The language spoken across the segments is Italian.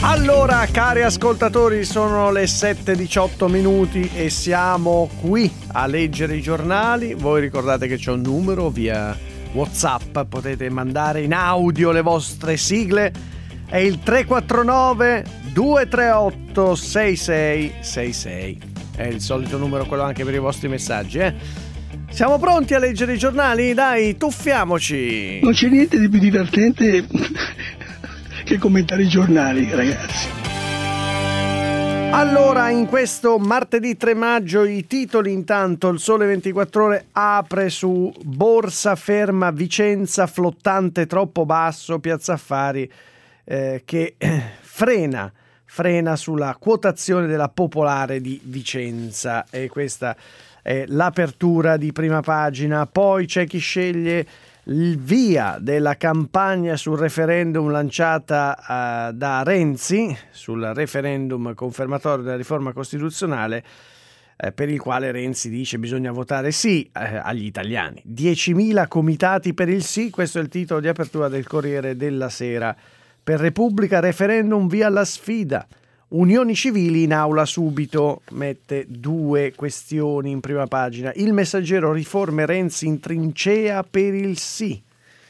Allora, cari ascoltatori, sono le 7:18 minuti e siamo qui a leggere i giornali. Voi ricordate che c'è un numero via WhatsApp, potete mandare in audio le vostre sigle. È il 349 238 6666. È il solito numero, quello anche per i vostri messaggi, Siamo pronti a leggere i giornali? Dai, tuffiamoci! Non c'è niente di più divertente che commentare i giornali, ragazzi. Allora, in questo martedì 3 maggio i titoli intanto. Il Sole 24 Ore apre su Borsa ferma Vicenza, flottante troppo basso, Piazza Affari che frena sulla quotazione della Popolare di Vicenza, e questa è l'apertura di prima pagina. Poi c'è chi sceglie il via della campagna sul referendum lanciata da Renzi, sul referendum confermatorio della riforma costituzionale, per il quale Renzi dice bisogna votare sì agli italiani. 10.000 comitati per il sì, questo è il titolo di apertura del Corriere della Sera. Per Repubblica, referendum via alla sfida. Unioni civili in aula subito, mette due questioni in prima pagina. Il Messaggero, riforme Renzi in trincea per il sì.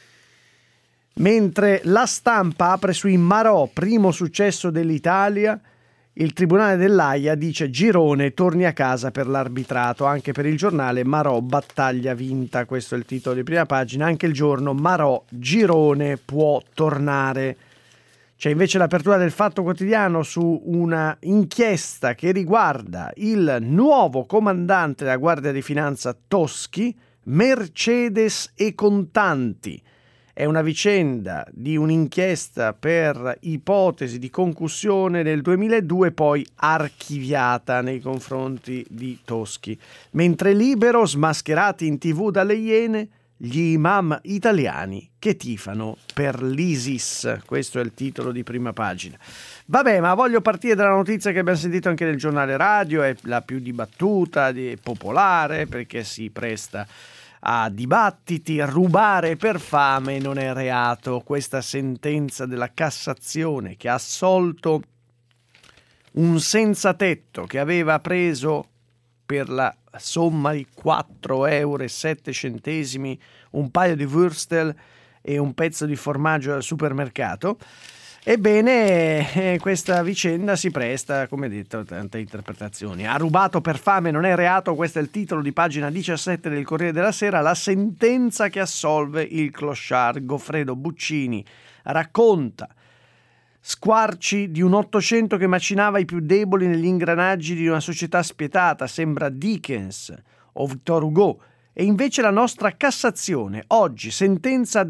Mentre La Stampa apre sui Marò, primo successo dell'Italia, il Tribunale dell'Aia dice Girone torni a casa per l'arbitrato. Anche per il Giornale, Marò battaglia vinta, questo è il titolo di prima pagina. Anche Il Giorno, Marò, Girone può tornare. C'è invece l'apertura del Fatto Quotidiano su una inchiesta che riguarda il nuovo comandante della Guardia di Finanza Toschi, Mercedes e contanti. È una vicenda di un'inchiesta per ipotesi di concussione del 2002, poi archiviata nei confronti di Toschi. Mentre Libero, smascherati in TV dalle Iene, gli imam italiani che tifano per l'ISIS. Questo è il titolo di prima pagina. Vabbè, ma voglio partire dalla notizia che abbiamo sentito anche nel giornale radio, è la più dibattuta, popolare, perché si presta a dibattiti. Rubare per fame non è reato. Questa sentenza della Cassazione che ha assolto un senza tetto che aveva preso per la somma di 4,07 € un paio di würstel e un pezzo di formaggio al supermercato. Ebbene, questa vicenda si presta, come detto, a tante interpretazioni. Ha rubato per fame non è reato, questo è il titolo di pagina 17 del Corriere della Sera. La sentenza che assolve il clochard. Goffredo Buccini racconta squarci di un Ottocento che macinava i più deboli negli ingranaggi di una società spietata, sembra Dickens o Victor Hugo, e invece la nostra Cassazione, oggi sentenza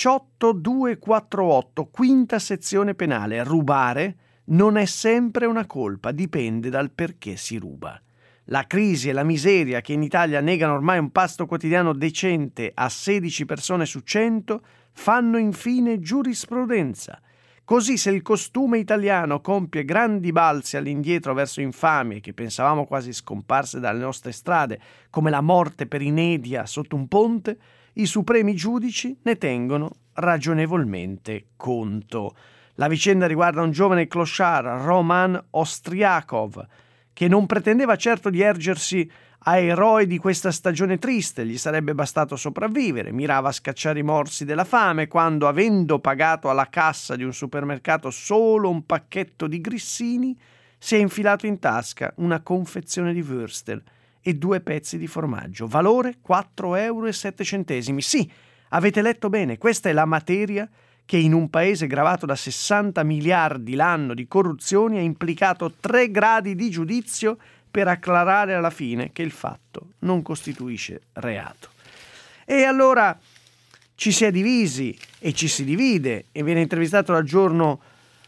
18248, quinta sezione penale. Rubare non è sempre una colpa, dipende dal perché si ruba. La crisi e la miseria che in Italia negano ormai un pasto quotidiano decente a 16 persone su 100 fanno infine giurisprudenza. Così, se il costume italiano compie grandi balzi all'indietro verso infamie che pensavamo quasi scomparse dalle nostre strade, come la morte per inedia sotto un ponte, i supremi giudici ne tengono ragionevolmente conto. La vicenda riguarda un giovane clochard, Roman Ostriakov, che non pretendeva certo di ergersi a eroe di questa stagione triste, gli sarebbe bastato sopravvivere, mirava a scacciare i morsi della fame quando, avendo pagato alla cassa di un supermercato solo un pacchetto di grissini, si è infilato in tasca una confezione di würstel e 2 pezzi di formaggio, valore 4,07 €. Sì, avete letto bene, questa è la materia che in un paese gravato da 60 miliardi l'anno di corruzioni ha implicato 3 gradi di giudizio per acclarare alla fine che il fatto non costituisce reato. E allora ci si è divisi e ci si divide, e viene intervistato al Giorno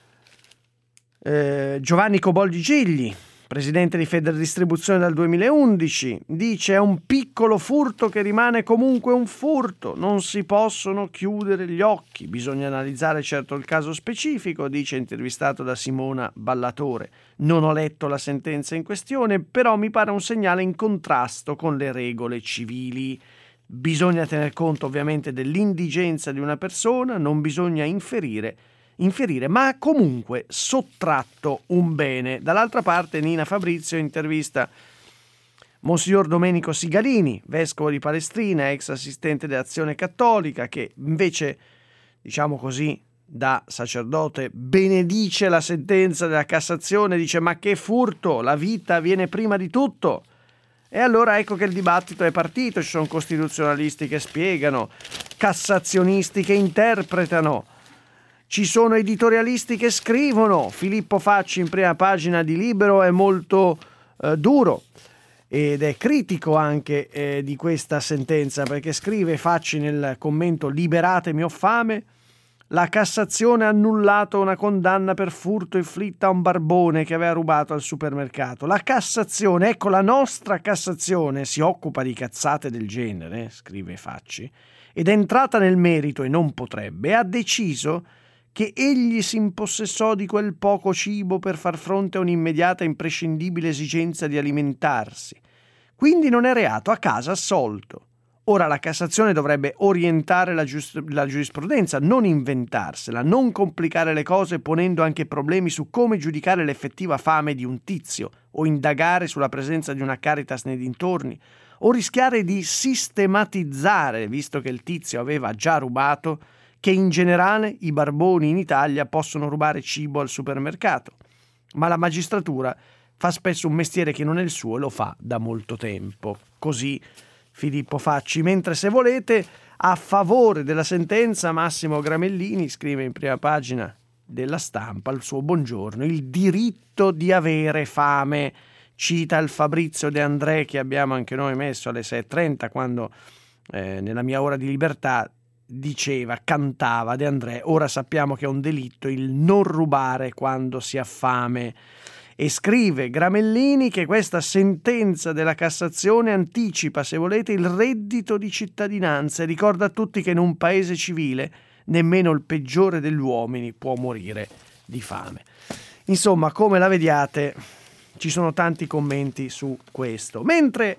Giovanni Coboldi Gigli, presidente di Federdistribuzione dal 2011, dice: è un piccolo furto che rimane comunque un furto, non si possono chiudere gli occhi, bisogna analizzare certo il caso specifico, dice intervistato da Simona Ballatore. Non ho letto la sentenza in questione, però mi pare un segnale in contrasto con le regole civili. Bisogna tener conto ovviamente dell'indigenza di una persona, non bisogna inferire infierire, ma ha comunque sottratto un bene. Dall'altra parte Nina Fabrizio intervista Monsignor Domenico Sigalini, vescovo di Palestrina, ex assistente dell'Azione Cattolica, che invece, diciamo così, da sacerdote benedice la sentenza della Cassazione, dice: ma che furto, la vita viene prima di tutto. E allora ecco che il dibattito è partito, ci sono costituzionalisti che spiegano, cassazionisti che interpretano, ci sono editorialisti che scrivono. Filippo Facci in prima pagina di Libero è molto duro ed è critico anche di questa sentenza, perché scrive Facci nel commento: liberatemi o fame, la Cassazione ha annullato una condanna per furto inflitta a un barbone che aveva rubato al supermercato. La Cassazione, ecco, la nostra Cassazione si occupa di cazzate del genere, scrive Facci, ed è entrata nel merito, e non potrebbe, e ha deciso che egli si impossessò di quel poco cibo per far fronte a un'immediata e imprescindibile esigenza di alimentarsi. Quindi non è reato, a casa assolto. Ora la Cassazione dovrebbe orientare la giurisprudenza, non inventarsela, non complicare le cose ponendo anche problemi su come giudicare l'effettiva fame di un tizio, o indagare sulla presenza di una Caritas nei dintorni, o rischiare di sistematizzare, visto che il tizio aveva già rubato, che in generale i barboni in Italia possono rubare cibo al supermercato. Ma la magistratura fa spesso un mestiere che non è il suo e lo fa da molto tempo. Così Filippo Facci. Mentre, se volete, a favore della sentenza, Massimo Gramellini scrive in prima pagina della Stampa il suo buongiorno: il diritto di avere fame. Cita il Fabrizio De André che abbiamo anche noi messo alle 6:30 quando nella mia ora di libertà cantava De André: ora sappiamo che è un delitto il non rubare quando si ha fame. E scrive Gramellini che questa sentenza della Cassazione anticipa, se volete, il reddito di cittadinanza e ricorda a tutti che in un paese civile nemmeno il peggiore degli uomini può morire di fame. Insomma, come la vediate, ci sono tanti commenti su questo. Mentre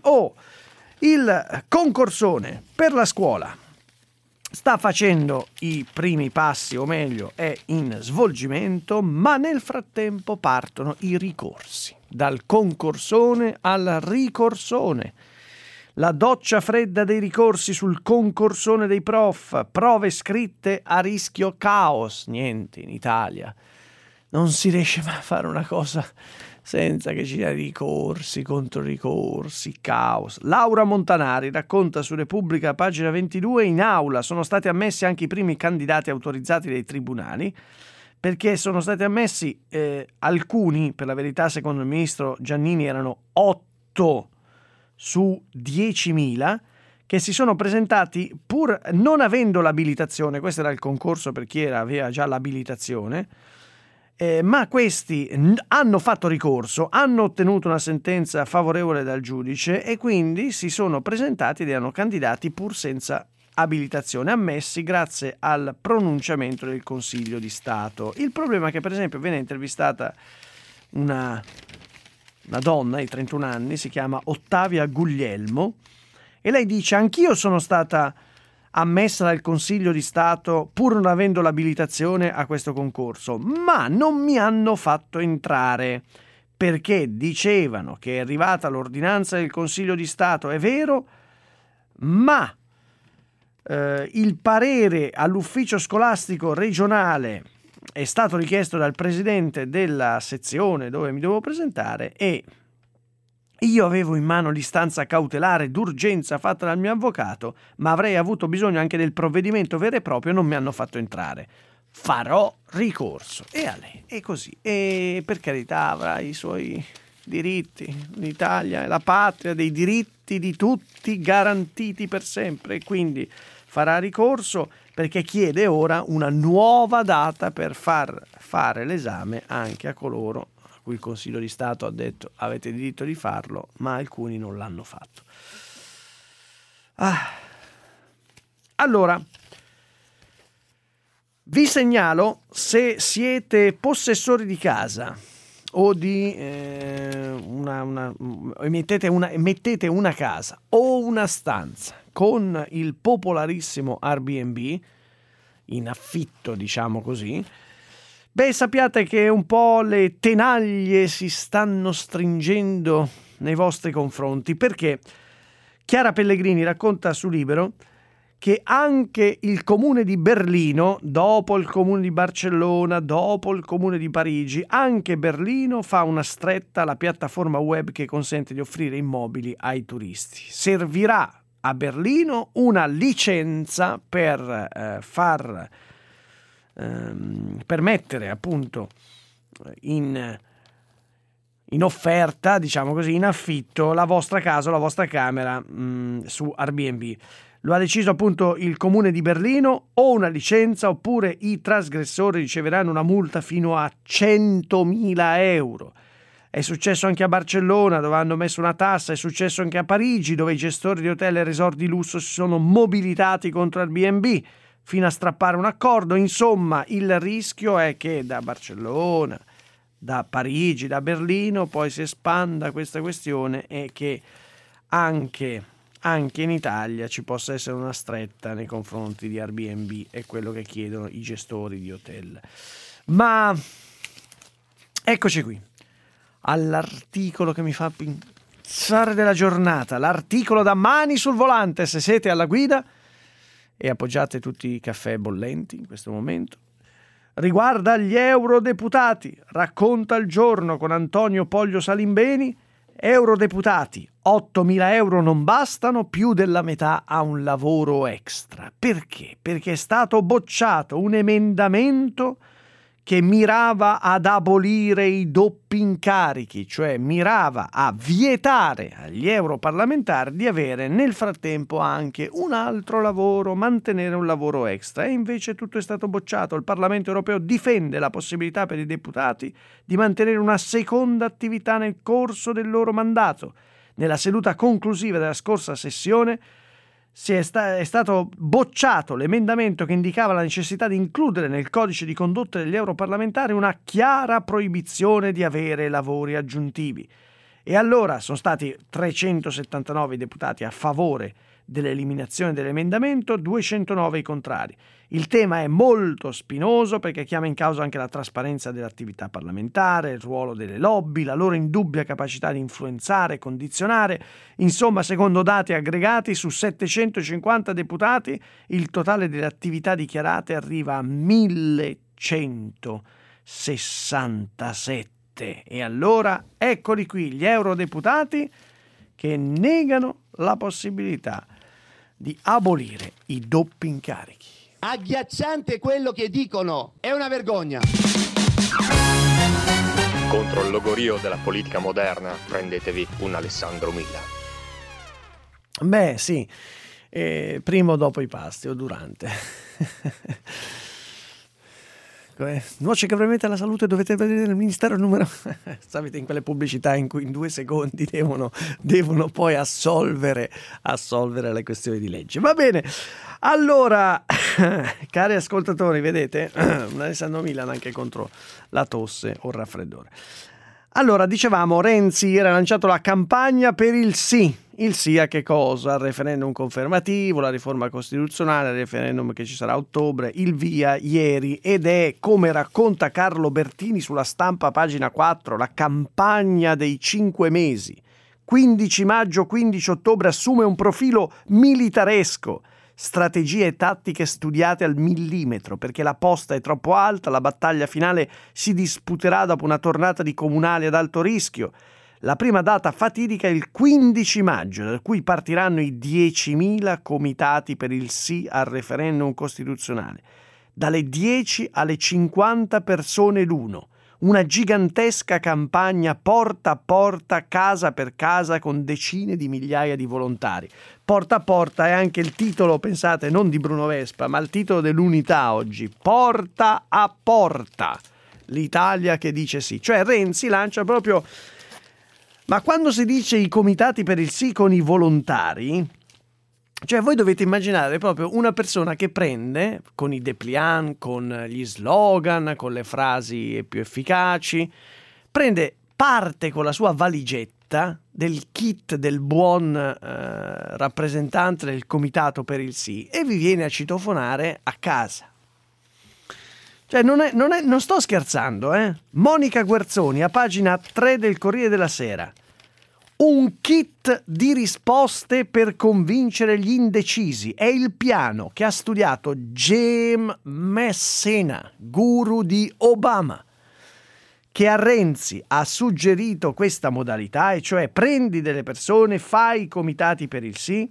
il concorsone per la scuola sta facendo i primi passi, o meglio è in svolgimento, ma nel frattempo partono i ricorsi. Dal concorsone al ricorsone. La doccia fredda dei ricorsi sul concorsone dei prof, prove scritte a rischio caos. Niente in Italia. Non si riesce mai a fare una cosa senza che ci siano ricorsi, controricorsi, caos. Laura Montanari racconta su Repubblica, pagina 22, in aula sono stati ammessi anche i primi candidati autorizzati dai tribunali, perché sono stati ammessi alcuni, per la verità secondo il ministro Giannini erano 8 su 10.000, che si sono presentati pur non avendo l'abilitazione. Questo era il concorso per chi aveva già l'abilitazione. Ma questi hanno fatto ricorso, hanno ottenuto una sentenza favorevole dal giudice e quindi si sono presentati ed erano candidati pur senza abilitazione, ammessi grazie al pronunciamento del Consiglio di Stato. Il problema è che, per esempio, viene intervistata una donna di 31 anni, si chiama Ottavia Guglielmo, e lei dice: anch'io sono stata ammessa dal Consiglio di Stato pur non avendo l'abilitazione a questo concorso, ma non mi hanno fatto entrare perché dicevano che è arrivata l'ordinanza del Consiglio di Stato, è vero, ma il parere all'ufficio scolastico regionale è stato richiesto dal presidente della sezione dove mi dovevo presentare e io avevo in mano l'istanza cautelare d'urgenza fatta dal mio avvocato, ma avrei avuto bisogno anche del provvedimento vero e proprio, non mi hanno fatto entrare. Farò ricorso. E a lei, è così. E per carità avrà i suoi diritti. L'Italia è la patria dei diritti di tutti garantiti per sempre. E quindi farà ricorso perché chiede ora una nuova data per far fare l'esame anche a coloro cui il Consiglio di Stato ha detto avete diritto di farlo, ma alcuni non l'hanno fatto. Allora, vi segnalo, se siete possessori di casa o di mettete una casa o una stanza con il popolarissimo Airbnb in affitto, diciamo così, Beh, sappiate che un po' le tenaglie si stanno stringendo nei vostri confronti, perché Chiara Pellegrini racconta su Libero che anche il comune di Berlino, dopo il comune di Barcellona, dopo il comune di Parigi, anche Berlino fa una stretta alla piattaforma web che consente di offrire immobili ai turisti. Servirà a Berlino una licenza per mettere appunto in offerta, diciamo così, in affitto la vostra casa o la vostra camera su Airbnb. Lo ha deciso appunto il comune di Berlino: o una licenza oppure i trasgressori riceveranno una multa fino a 100.000 euro. È successo anche a Barcellona, dove hanno messo una tassa, è successo anche a Parigi, dove i gestori di hotel e resort di lusso si sono mobilitati contro Airbnb fino a strappare un accordo. Insomma, il rischio è che da Barcellona, da Parigi, da Berlino poi si espanda questa questione e che anche in Italia ci possa essere una stretta nei confronti di Airbnb, è quello che chiedono i gestori di hotel. Ma eccoci qui all'articolo che mi fa pensare della giornata, l'articolo da mani sul volante se siete alla guida e appoggiate tutti i caffè bollenti in questo momento. Riguarda gli eurodeputati, racconta il giorno con Antonio Poglio Salimbeni. Eurodeputati, 8.000 euro non bastano, più della metà ha un lavoro extra. Perché? Perché è stato bocciato un emendamento che mirava ad abolire i doppi incarichi, cioè mirava a vietare agli europarlamentari di avere nel frattempo anche un altro lavoro, mantenere un lavoro extra, e invece tutto è stato bocciato. Il Parlamento europeo difende la possibilità per i deputati di mantenere una seconda attività nel corso del loro mandato. Nella seduta conclusiva della scorsa sessione è stato bocciato l'emendamento che indicava la necessità di includere nel codice di condotta degli europarlamentari una chiara proibizione di avere lavori aggiuntivi. E allora sono stati 379 deputati a favore dell'eliminazione dell'emendamento, 209 i contrari. Il tema è molto spinoso perché chiama in causa anche la trasparenza dell'attività parlamentare, il ruolo delle lobby, la loro indubbia capacità di influenzare, condizionare. Insomma, secondo dati aggregati, su 750 deputati il totale delle attività dichiarate arriva a 1167. E allora eccoli qui gli eurodeputati che negano la possibilità di abolire i doppi incarichi. Agghiacciante quello che dicono, è una vergogna. Contro il logorio della politica moderna prendetevi un Alessandro Mila. Beh sì, prima o dopo i pasti o durante. Noce che veramente alla salute dovete vedere il ministero numero. Sapete, in quelle pubblicità in cui in 2 secondi devono poi assolvere le questioni di legge. Va bene, allora cari ascoltatori, vedete un Alessandro Milan anche contro la tosse o il raffreddore. Allora, dicevamo, Renzi era lanciato la campagna per il sì. Il sì a che cosa? Al referendum confermativo, la riforma costituzionale, il referendum che ci sarà a ottobre, il via ieri, ed è, come racconta Carlo Bertini sulla Stampa, pagina 4, la campagna dei 5 mesi. 15 maggio, 15 ottobre assume un profilo militaresco. Strategie e tattiche studiate al millimetro, perché la posta è troppo alta, la battaglia finale si disputerà dopo una tornata di comunali ad alto rischio. La prima data fatidica è il 15 maggio, da cui partiranno i 10.000 comitati per il sì al referendum costituzionale. Dalle 10 alle 50 persone l'uno. Una gigantesca campagna porta a porta, casa per casa, con decine di migliaia di volontari. Porta a porta è anche il titolo, pensate, non di Bruno Vespa, ma il titolo dell'Unità oggi. Porta a porta. L'Italia che dice sì. Cioè Renzi lancia proprio... Ma quando si dice i comitati per il sì con i volontari, cioè voi dovete immaginare proprio una persona che prende con i dépliant, con gli slogan, con le frasi più efficaci, parte con la sua valigetta del kit del buon rappresentante del comitato per il sì e vi viene a citofonare a casa. Cioè non sto scherzando, eh? Monica Guerzoni, a pagina 3 del Corriere della Sera. Un kit di risposte per convincere gli indecisi. È il piano che ha studiato Jim Messina, guru di Obama, che a Renzi ha suggerito questa modalità, e cioè prendi delle persone, fai i comitati per il sì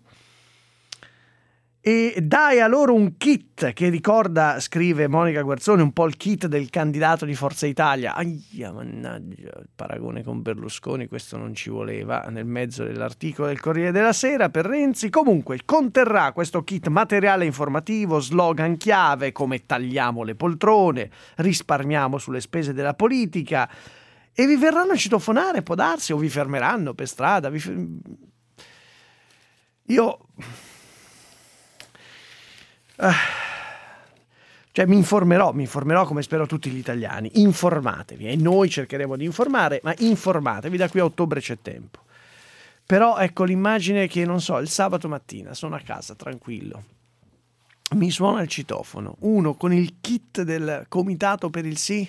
e dai a loro un kit che ricorda, scrive Monica Guerzoni, un po' il kit del candidato di Forza Italia. Mannaggia, il paragone con Berlusconi, questo non ci voleva, nel mezzo dell'articolo del Corriere della Sera per Renzi. Comunque conterrà questo kit materiale informativo, slogan chiave come tagliamo le poltrone, risparmiamo sulle spese della politica, e vi verranno a citofonare, può darsi, o vi fermeranno per strada. Cioè mi informerò come spero tutti gli italiani. Informatevi, e noi cercheremo di informare, ma informatevi, da qui a ottobre c'è tempo. Però ecco l'immagine che, non so, il sabato mattina sono a casa tranquillo, mi suona il citofono, uno con il kit del comitato per il sì.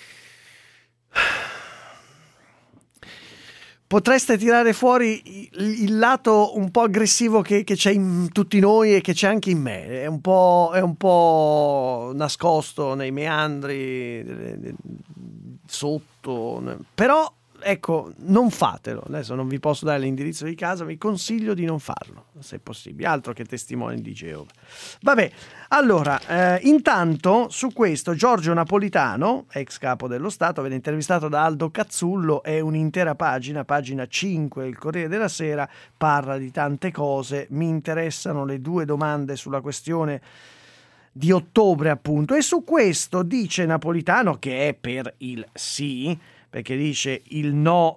Potreste tirare fuori il lato un po' aggressivo che c'è in tutti noi e che c'è anche in me. È un po' nascosto nei meandri sotto. Però ecco, non fatelo. Adesso non vi posso dare l'indirizzo di casa, vi consiglio di non farlo, se è possibile. Altro che testimoni di Geova. Vabbè, allora, intanto su questo Giorgio Napolitano, ex capo dello Stato, viene intervistato da Aldo Cazzullo, è un'intera pagina 5 del Corriere della Sera, parla di tante cose. Mi interessano le 2 domande sulla questione di ottobre, appunto, e su questo dice Napolitano che è per il sì, perché dice il no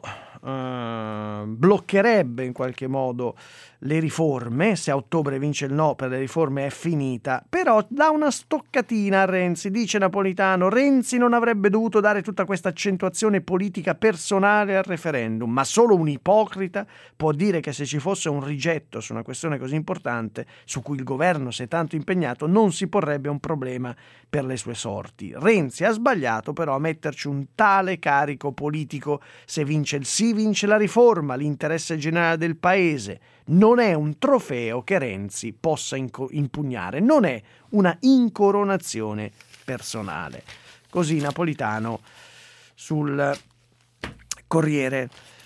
bloccherebbe in qualche modo le riforme. Se a ottobre vince il no per le riforme è finita. Però dà una stoccatina a Renzi, dice Napolitano. Renzi non avrebbe dovuto dare tutta questa accentuazione politica personale al referendum, ma solo un ipocrita può dire che se ci fosse un rigetto su una questione così importante, su cui il governo si è tanto impegnato, non si porrebbe un problema per le sue sorti. Renzi ha sbagliato però a metterci un tale carico politico. Se vince il sì, vince la riforma, l'interesse generale del paese. Non è un trofeo che Renzi possa impugnare, non è una incoronazione personale. Così Napolitano sul Corriere.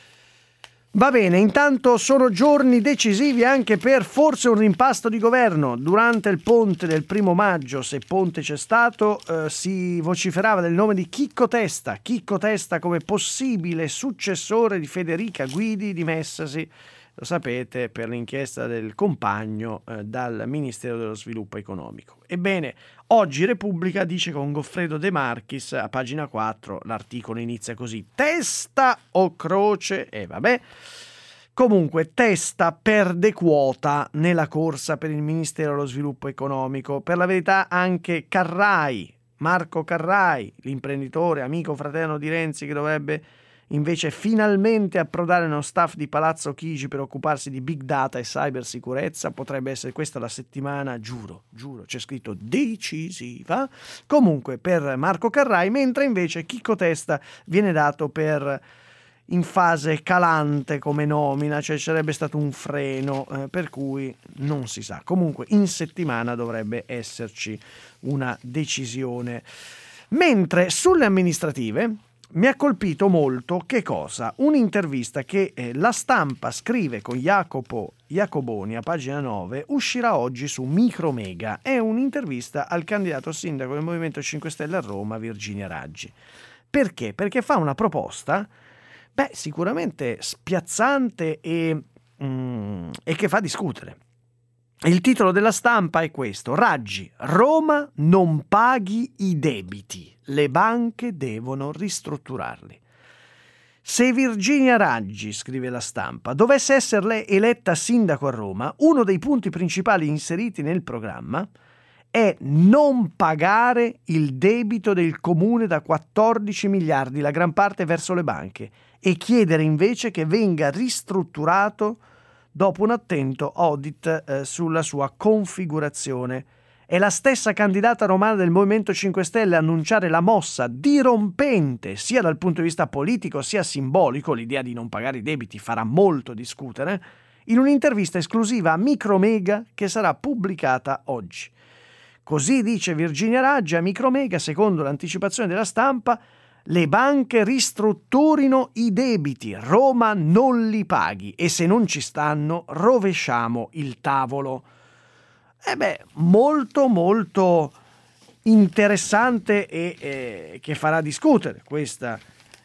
Va bene, intanto sono giorni decisivi anche per forse un rimpasto di governo. Durante il ponte del 1° maggio, se ponte c'è stato, si vociferava del nome di Chicco Testa come possibile successore di Federica Guidi, dimessasi, lo sapete, per l'inchiesta del compagno dal Ministero dello Sviluppo Economico. Ebbene, oggi Repubblica dice con Goffredo De Marchis, a pagina 4, l'articolo inizia così: Testa o Croce? E vabbè. Comunque, Testa perde quota nella corsa per il Ministero dello Sviluppo Economico. Per la verità anche Marco Carrai, l'imprenditore, amico fraterno di Renzi, che dovrebbe invece finalmente approdare nello staff di Palazzo Chigi per occuparsi di big data e cybersicurezza. Potrebbe essere questa la settimana, giuro, c'è scritto decisiva, comunque per Marco Carrai, mentre invece Chicco Testa viene dato per in fase calante come nomina, cioè sarebbe stato un freno, per cui non si sa. Comunque in settimana dovrebbe esserci una decisione. Mentre sulle amministrative mi ha colpito molto che cosa? Un'intervista che La Stampa scrive con Jacopo Jacoboni a pagina 9, uscirà oggi su Micromega. È un'intervista al candidato sindaco del Movimento 5 Stelle a Roma, Virginia Raggi. Perché? Perché fa una proposta, sicuramente spiazzante e che fa discutere. Il titolo della Stampa è questo: Raggi, Roma non paghi i debiti, le banche devono ristrutturarli. Se Virginia Raggi, scrive La Stampa, dovesse essere eletta sindaco a Roma, uno dei punti principali inseriti nel programma è non pagare il debito del comune da 14 miliardi, la gran parte verso le banche, e chiedere invece che venga ristrutturato dopo un attento audit sulla sua configurazione È la stessa candidata romana del Movimento 5 Stelle a annunciare la mossa dirompente sia dal punto di vista politico sia simbolico, l'idea di non pagare i debiti farà molto discutere, in un'intervista esclusiva a Micromega che sarà pubblicata oggi. Così dice Virginia Raggi a Micromega, secondo l'anticipazione della stampa, le banche ristrutturino i debiti, Roma non li paghi e se non ci stanno rovesciamo il tavolo. Molto molto interessante e che farà discutere questa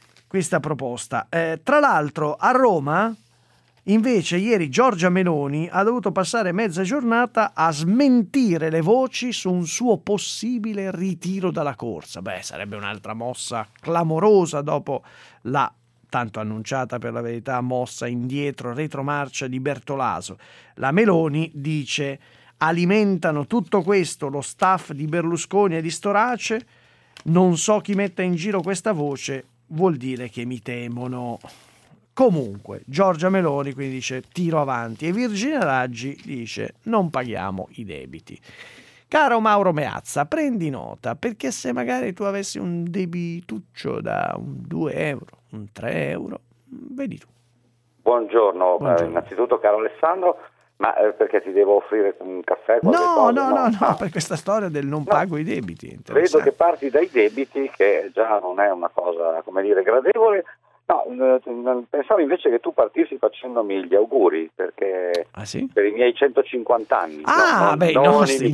proposta. Tra l'altro a Roma invece ieri Giorgia Meloni ha dovuto passare mezza giornata a smentire le voci su un suo possibile ritiro dalla corsa. Sarebbe un'altra mossa clamorosa dopo la tanto annunciata per la verità mossa indietro, retromarcia di Bertolaso. La Meloni dice: alimentano tutto questo lo staff di Berlusconi e di Storace, non so chi metta in giro questa voce, vuol dire che mi temono. Comunque, Giorgia Meloni quindi dice tiro avanti e Virginia Raggi dice non paghiamo i debiti. Caro Mauro Meazza, prendi nota, perché se magari tu avessi un debituccio da un 2 euro, un 3 euro, vedi tu. Buongiorno. Innanzitutto caro Alessandro, ma perché ti devo offrire un caffè? No, per questa storia del non pago i debiti. Vedo che parti dai debiti, che già non è una cosa, gradevole. No, pensavo invece che tu partissi facendomi gli auguri, perché per i miei 150 anni. I nostri,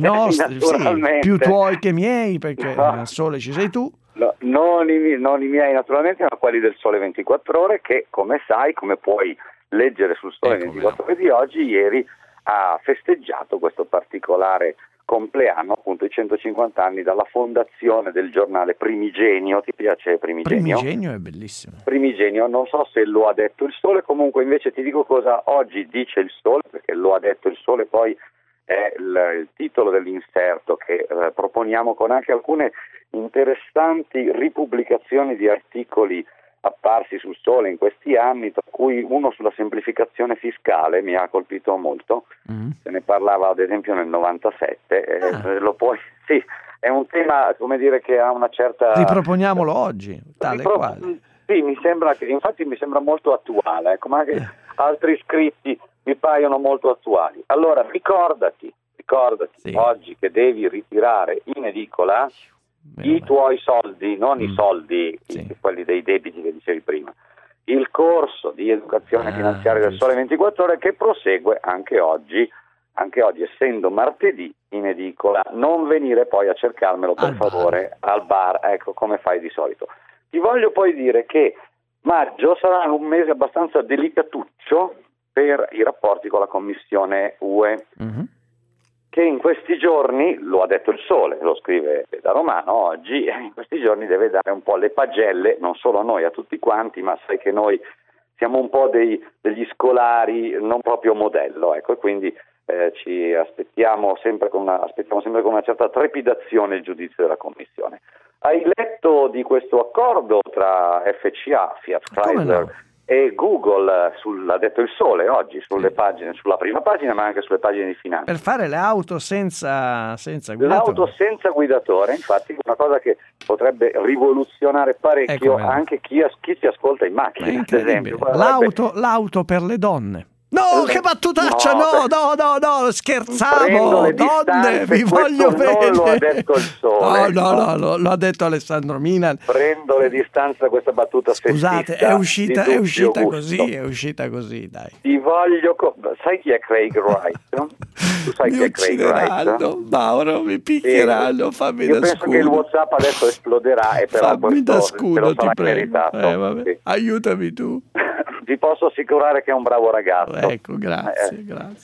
sì, più tuoi che miei, perché al Sole ci sei tu. No, non i miei naturalmente, ma quelli del Sole 24 Ore, che come sai, come puoi leggere sul Sole 24 Ore di oggi, ieri ha festeggiato questo particolare compleanno, appunto i 150 anni dalla fondazione del giornale Primigenio. Ti piace Primigenio? Primigenio è bellissimo. Primigenio, non so se lo ha detto il Sole, comunque invece ti dico cosa oggi dice il Sole, perché lo ha detto il Sole, poi è il titolo dell'inserto che proponiamo con anche alcune interessanti ripubblicazioni di articoli apparsi sul Sole in questi anni, tra cui uno sulla semplificazione fiscale mi ha colpito molto. Se ne parlava ad esempio nel 97. Sì, è un tema che ha una certa. Riproponiamolo oggi, tale quale. Sì, mi sembra molto attuale, ma anche altri scritti mi paiono molto attuali. Allora ricordati sì, oggi che devi ritirare in edicola i tuoi soldi, non i soldi, quelli dei debiti che dicevi prima, il corso di educazione finanziaria del Sole 24 Ore che prosegue anche oggi essendo martedì in edicola. Non venire poi a cercarmelo per favore al bar, ecco come fai di solito. Ti voglio poi dire che maggio sarà un mese abbastanza delicatuccio per i rapporti con la Commissione UE, che in questi giorni, lo ha detto il Sole, lo scrive da Romano oggi, in questi giorni deve dare un po' le pagelle, non solo a noi, a tutti quanti, ma sai che noi siamo un po' degli scolari non proprio modello, ecco, e quindi ci aspettiamo sempre con una certa trepidazione il giudizio della Commissione. Hai letto di questo accordo tra FCA, Fiat Chrysler e Google, l'ha detto il Sole oggi, sulle pagine, sulla prima pagina ma anche sulle pagine di finanza. Per fare le auto senza guidatore. L'auto senza guidatore, infatti, una cosa che potrebbe rivoluzionare parecchio anche chi si ascolta in macchina, ad esempio. L'auto per le donne. No, che battutaccia! No, scherzavo! Donne, vi voglio bene! Non lo ha detto il Sole. No, lo ha detto Alessandro Milan. Prendo le distanze da questa battuta sessista. Scusate, è uscita così, dai. Ti voglio... Sai chi è Craig Wright? Tu sai chi è Craig Wright? Mauro, mi picchieranno, fammi da scudo. Io penso che il WhatsApp adesso esploderà e però fammi da scudo, ti prego. Sì. Aiutami tu. Vi posso assicurare che è un bravo ragazzo. Ecco, grazie.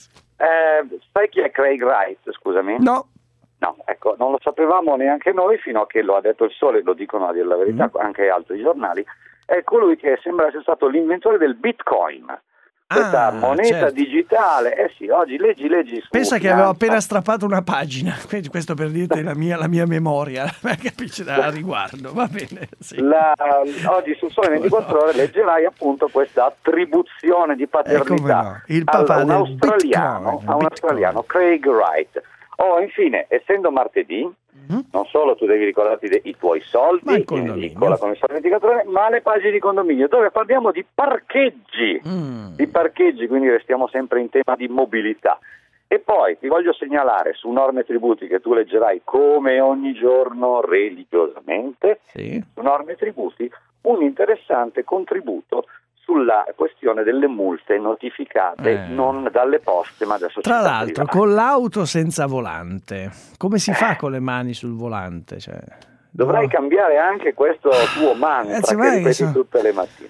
Sai chi è Craig Wright, scusami? No, ecco, non lo sapevamo neanche noi fino a che lo ha detto il Sole, lo dicono a dire la verità anche altri giornali. È colui che sembra essere stato l'inventore del Bitcoin, questa moneta digitale. Sì, oggi leggi pensa che avevo appena strappato una pagina, questo per dirti la mia memoria, capisci, a riguardo, va bene, sì. Oggi sul Sole 24 Ore leggerai appunto questa attribuzione di paternità il papà a un australiano, Craig Wright. Infine, essendo martedì, non solo tu devi ricordarti i tuoi soldi in edicola come sono 24 ore, ma le pagine di condominio dove parliamo di parcheggi, quindi restiamo sempre in tema di mobilità. E poi ti voglio segnalare su Norme e Tributi, che tu leggerai come ogni giorno religiosamente, su Norme e Tributi, un interessante contributo sulla questione delle multe notificate non dalle poste ma da società Tra l'altro private. con l'auto senza volante, come si fa con le mani sul volante? Dovrai cambiare anche questo tuo mantra che ripeti tutte le mattine.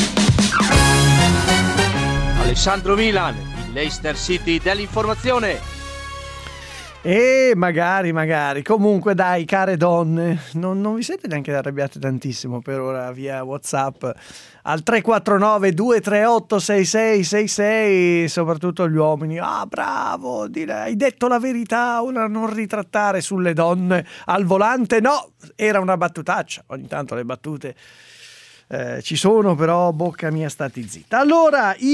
Alessandro Milan, il Leicester City dell'informazione. E magari, comunque dai, care donne, non vi siete neanche arrabbiate tantissimo per ora via WhatsApp al 349 238 6666, soprattutto gli uomini. Bravo, hai detto la verità, ora non ritrattare sulle donne al volante. No, era una battutaccia, ogni tanto le battute ci sono, però bocca mia stati zitta. Allora, i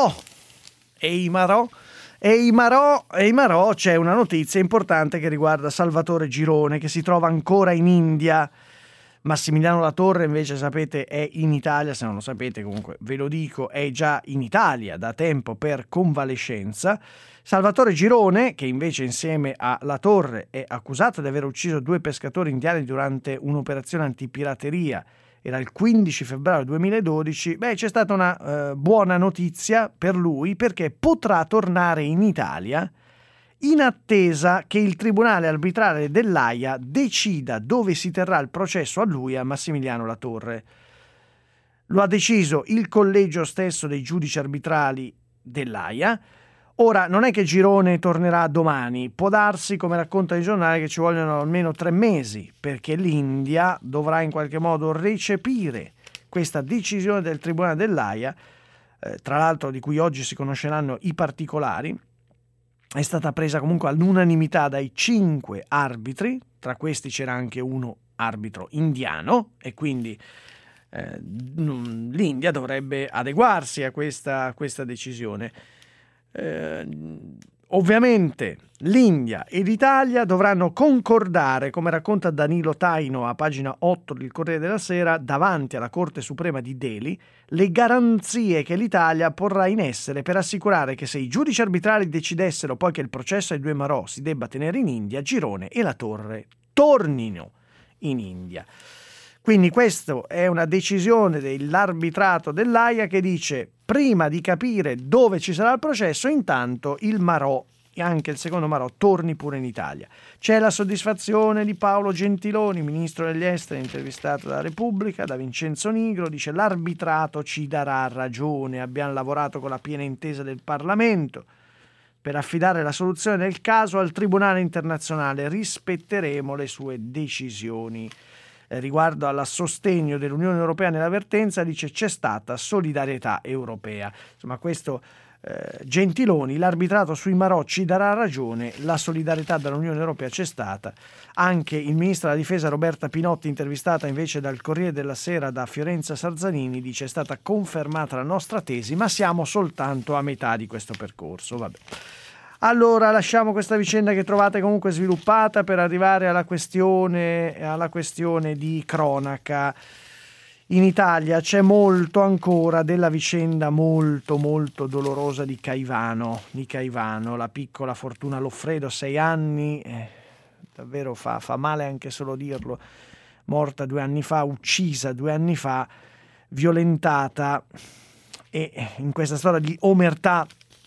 Marò c'è una notizia importante che riguarda Salvatore Girone, che si trova ancora in India. Massimiliano Latorre invece, sapete, è in Italia. Se non lo sapete, comunque ve lo dico, è già in Italia da tempo per convalescenza. Salvatore Girone, che invece insieme a Latorre è accusato di aver ucciso 2 pescatori indiani durante un'operazione antipirateria, era il 15 febbraio 2012, c'è stata una buona notizia per lui, perché potrà tornare in Italia in attesa che il Tribunale Arbitrale dell'Aia decida dove si terrà il processo a lui e a Massimiliano Latorre. Lo ha deciso il collegio stesso dei giudici arbitrali dell'Aia. Ora, non è che Girone tornerà domani, può darsi, come racconta il giornale, che ci vogliono almeno 3 mesi, perché l'India dovrà in qualche modo recepire questa decisione del Tribunale dell'Aia, tra l'altro di cui oggi si conosceranno i particolari. È stata presa comunque all'unanimità dai 5 arbitri, tra questi c'era anche uno arbitro indiano, e quindi l'India dovrebbe adeguarsi a questa decisione. Ovviamente l'India e l'Italia dovranno concordare, come racconta Danilo Taino a pagina 8 del Corriere della Sera, davanti alla Corte Suprema di Delhi, le garanzie che l'Italia porrà in essere per assicurare che se i giudici arbitrali decidessero poi che il processo ai 2 Marò si debba tenere in India, Girone e Latorre tornino in India. Quindi questa è una decisione dell'arbitrato dell'Aia che dice: prima di capire dove ci sarà il processo, intanto il Marò, anche il secondo Marò, torni pure in Italia. C'è la soddisfazione di Paolo Gentiloni, ministro degli esteri, intervistato da Repubblica, da Vincenzo Nigro, dice: l'arbitrato ci darà ragione, abbiamo lavorato con la piena intesa del Parlamento per affidare la soluzione del caso al Tribunale internazionale, rispetteremo le sue decisioni. Riguardo al sostegno dell'Unione Europea nella vertenza, dice: c'è stata solidarietà europea. Insomma, questo Gentiloni, l'arbitrato sui Marò ci darà ragione, la solidarietà dall'Unione Europea c'è stata. Anche il ministro della difesa Roberta Pinotti, intervistata invece dal Corriere della Sera da Fiorenza Sarzanini, dice: è stata confermata la nostra tesi, ma siamo soltanto a metà di questo percorso. Vabbè. Allora, lasciamo questa vicenda che trovate comunque sviluppata per arrivare alla questione di cronaca. In Italia c'è molto ancora della vicenda molto molto dolorosa di Caivano, la piccola Fortuna Loffredo, 6 anni, davvero fa male anche solo dirlo, morta 2 anni fa, uccisa 2 anni fa, violentata, e in questa storia di omertà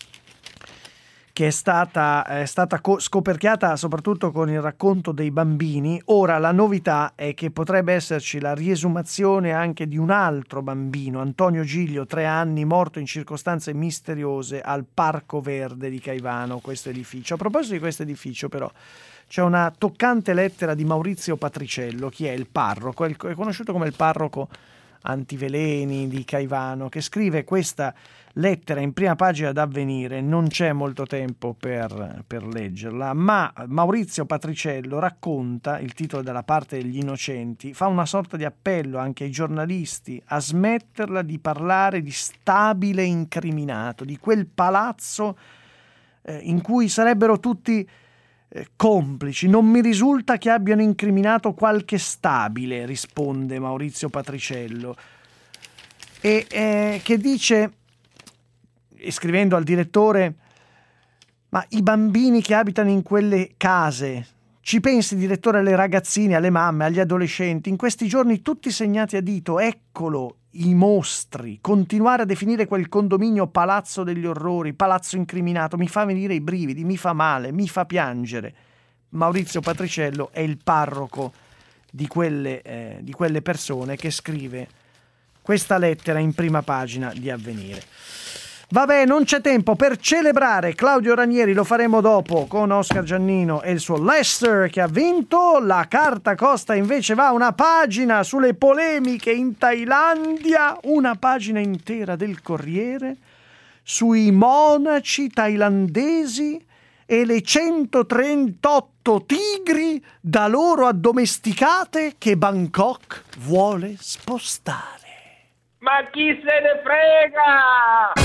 che è stata scoperchiata soprattutto con il racconto dei bambini. Ora la novità è che potrebbe esserci la riesumazione anche di un altro bambino, Antonio Giglio, 3 anni, morto in circostanze misteriose al Parco Verde di Caivano, questo edificio. A proposito di questo edificio, però, c'è una toccante lettera di Maurizio Patriciello, chi è il parroco, è conosciuto come il parroco antiveleni di Caivano, che scrive questa lettera in prima pagina d'Avvenire. Non c'è molto tempo per leggerla, ma Maurizio Patriciello racconta, il titolo della parte degli innocenti, fa una sorta di appello anche ai giornalisti a smetterla di parlare di stabile incriminato, di quel palazzo in cui sarebbero tutti complici. Non mi risulta che abbiano incriminato qualche stabile, risponde Maurizio Patriciello. E che dice, scrivendo al direttore: ma i bambini che abitano in quelle case, ci pensi, direttore, alle ragazzine, alle mamme, agli adolescenti, in questi giorni tutti segnati a dito, eccolo, i mostri. Continuare a definire quel condominio palazzo degli orrori, palazzo incriminato, mi fa venire i brividi, mi fa male, mi fa piangere. Maurizio Patriciello è il parroco di quelle persone che scrive questa lettera in prima pagina di Avvenire. Vabbè, non c'è tempo per celebrare Claudio Ranieri, lo faremo dopo con Oscar Giannino e il suo Leicester che ha vinto. La carta Costa invece va una pagina sulle polemiche in Thailandia, una pagina intera del Corriere sui monaci thailandesi e le 138 tigri da loro addomesticate che Bangkok vuole spostare. Ma chi se ne frega?